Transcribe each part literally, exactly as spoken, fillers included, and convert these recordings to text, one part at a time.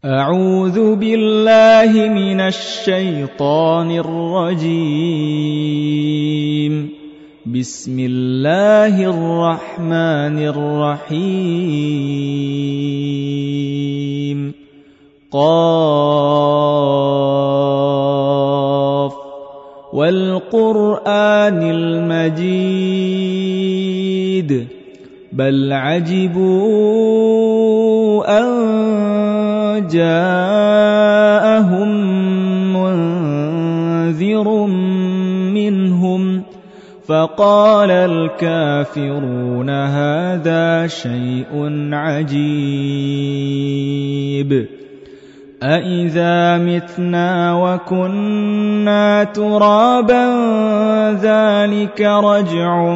أعوذ بالله من الشيطان الرجيم. بسم الله الرحمن الرحيم. قاف والقرآن المجيد بل عجبوا أن جاءهم منذر منهم فقال الكافرون هذا شيء عجيب أإذا متنا وكنا ترابا ذلك رجع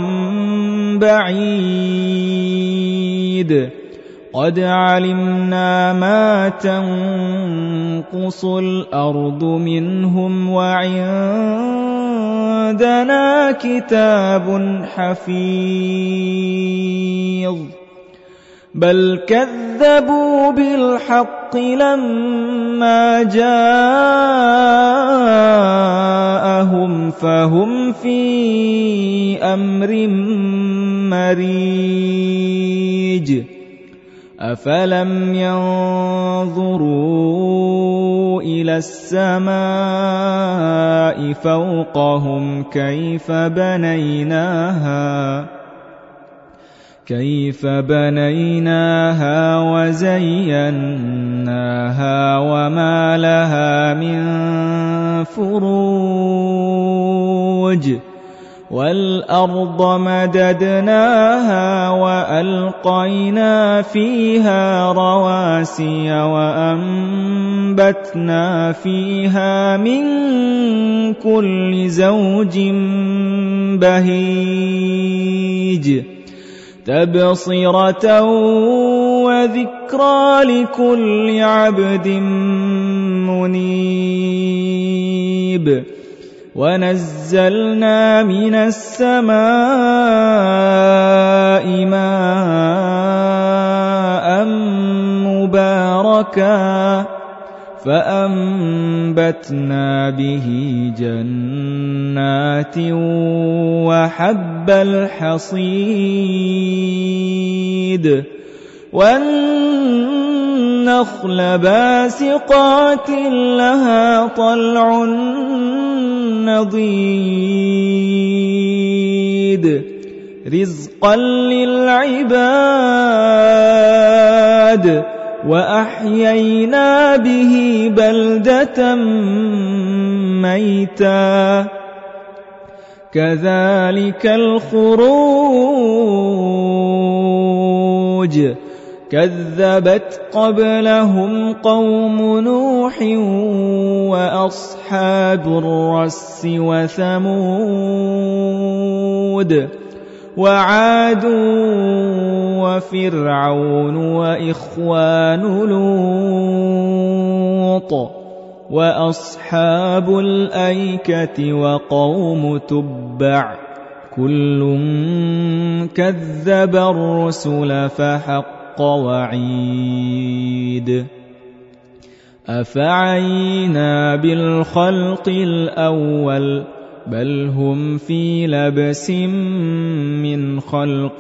بعيد قد علمنا ما تنقص الأرض منهم وعندنا كتاب حفيظ بل كذبوا بالحق لما جاءهم فهم في أمر مريج أفلم ينظروا إلى السماء فوقهم كيف بنيناها كيف بنيناها وزيناها وما لها من فروج والأرض مددناها وألقينا فيها رواسي وأنبتنا فيها من كل زوج بهيج تبصرة وذكرى لكل عبد منيب ونزلنا من السماء ماء مباركا فأنبتنا به جنات وحب الحصيد والنخل باسقات لها طلع نضيد رزقا للعباد وأحيينا به بلدة ميتا كذلك الخروج كذبت قبلهم قوم نوح وأصحاب الرس وثمود وعاد وفرعون وإخوان لوط وأصحاب الأيكة وقوم تبع كل كذب الرسل فحق وعيد أفعينا بالخلق الأول بل هم في لبس من خلق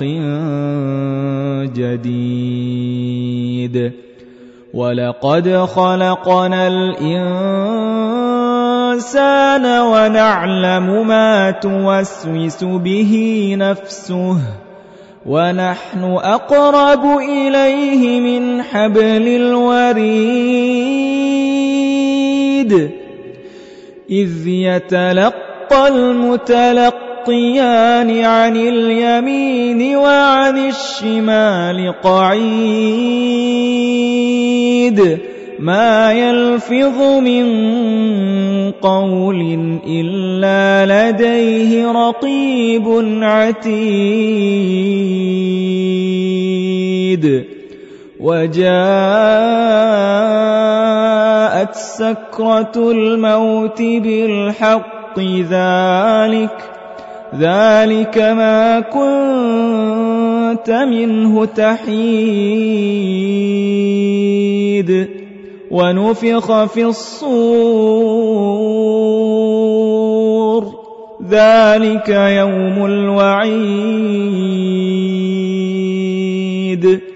جديد ولقد خلقنا الإنسان ونعلم ما توسوس به نفسه ونحن أقرب إليه من حبل الوريد إذ يتلقى المتلقيان عن اليمين وعن الشمال قعيد ما يلفظ من قول إلا لديه رقيب عتيد وجاءت سكرة الموت بالحق ذلك ذلك ما كنت منه تحيد ونفخ في الصور ذلك يوم الوعيد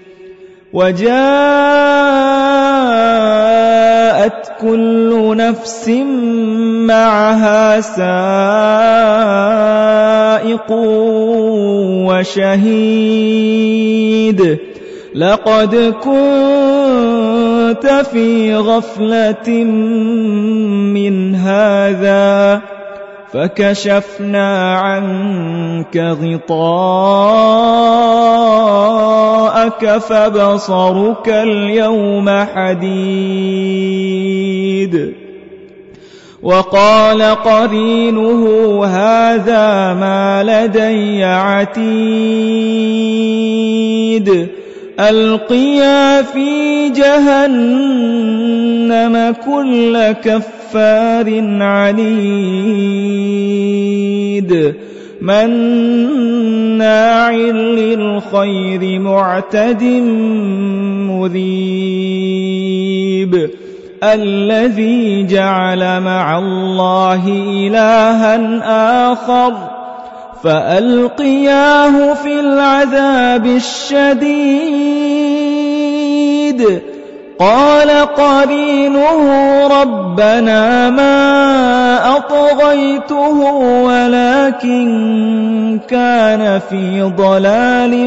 وجاءت كل نفس معها سائق وشهيد لقد كنت في غفلة من هذا فكشفنا عنك غطاءك فبصرك اليوم حديد وقال قرينه هذا ما لدي عتيد ألقيا في جهنم كل كفار عنيد مناع للخير معتد مريب الذي جعل مع الله إلها آخر فألقياه في العذاب الشديد قال قرينه ربنا ما أطغيته ولكن كان في ضلال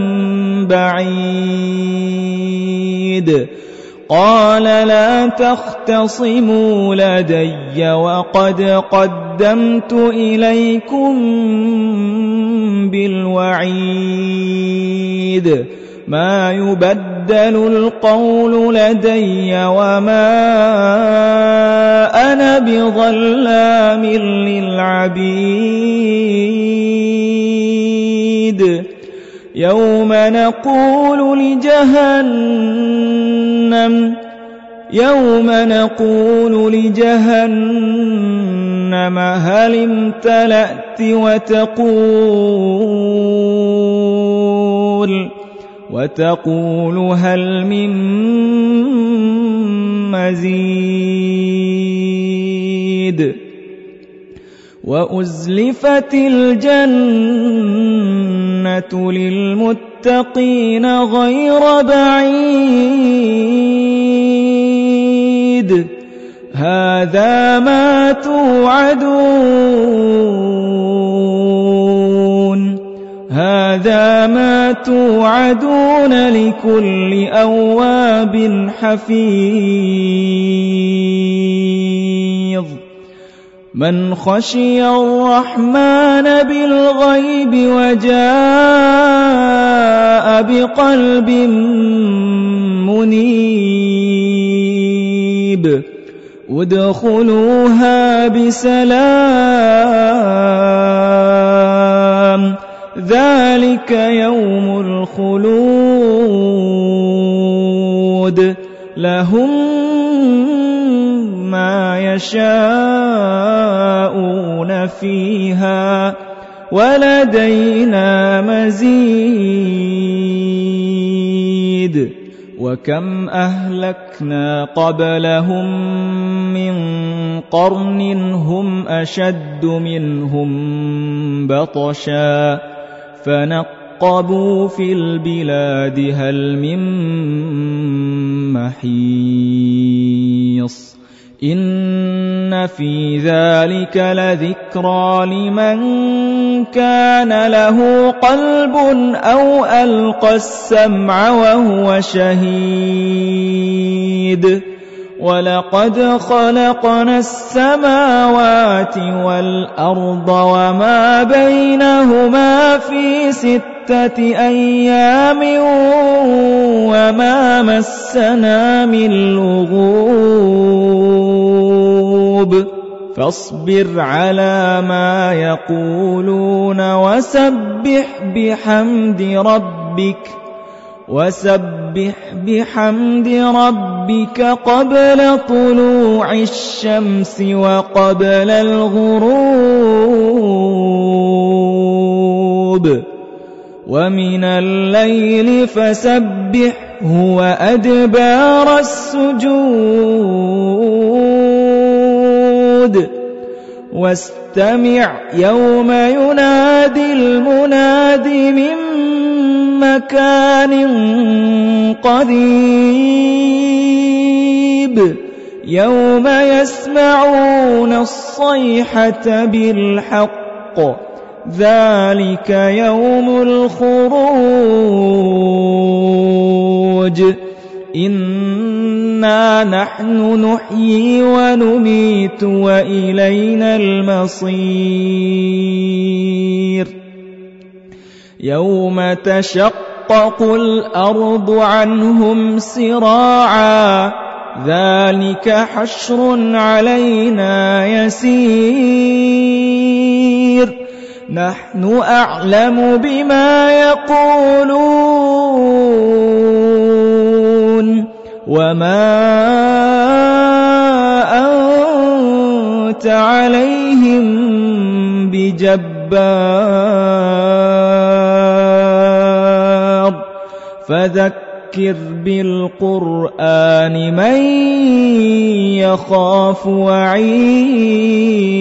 بعيد قال لا تختصموا لدي وقد قدمت إليكم بالوعيد ما يبدل القول لدي وما أنا بظلام للعبيد يوم نقول لجهنم يوم نقول لجهنم هل امتلأت وتقول وتقول هل من مزيد وأزلفت الجنة للمتقين غير بعيد هذا ما توعدون هذا ما توعدون لكل أواب حفيظ من خشي الرحمن بالغيب وجاء بقلب منيب ادخلوها بسلام ذلك يوم الخلود لهم ما يشاءون فيها ولدينا مزيد وكم أهلكنا قبلهم من قرن هم أشد منهم بطشا فنقبوا في البلاد هل من محيص إن في ذلك لذكرى لمن كان له قلب أو ألقى السمع وهو شهيد ولقد خلقنا السماوات والأرض وما بينهما في ستة أيام وما مسنا من لغوب فاصبر على ما يقولون وسبح بحمد ربك وسبح بحمد ربك قبل طلوع الشمس وقبل الغروب ومن الليل فسبح وأدبار السجود واستمع يوم ينادي المناد من مكان قريب يوم يسمعون الصيحة بالحق ذلك يوم الخروج إنا نحن نحيي ونميت وإلينا المصير يوم تشقق الأرض عنهم سراعا ذلك حشر علينا يسير نحن أعلم بما يقولون وما أنت عليهم بجبار فذكر بالقرآن من يخاف وعيد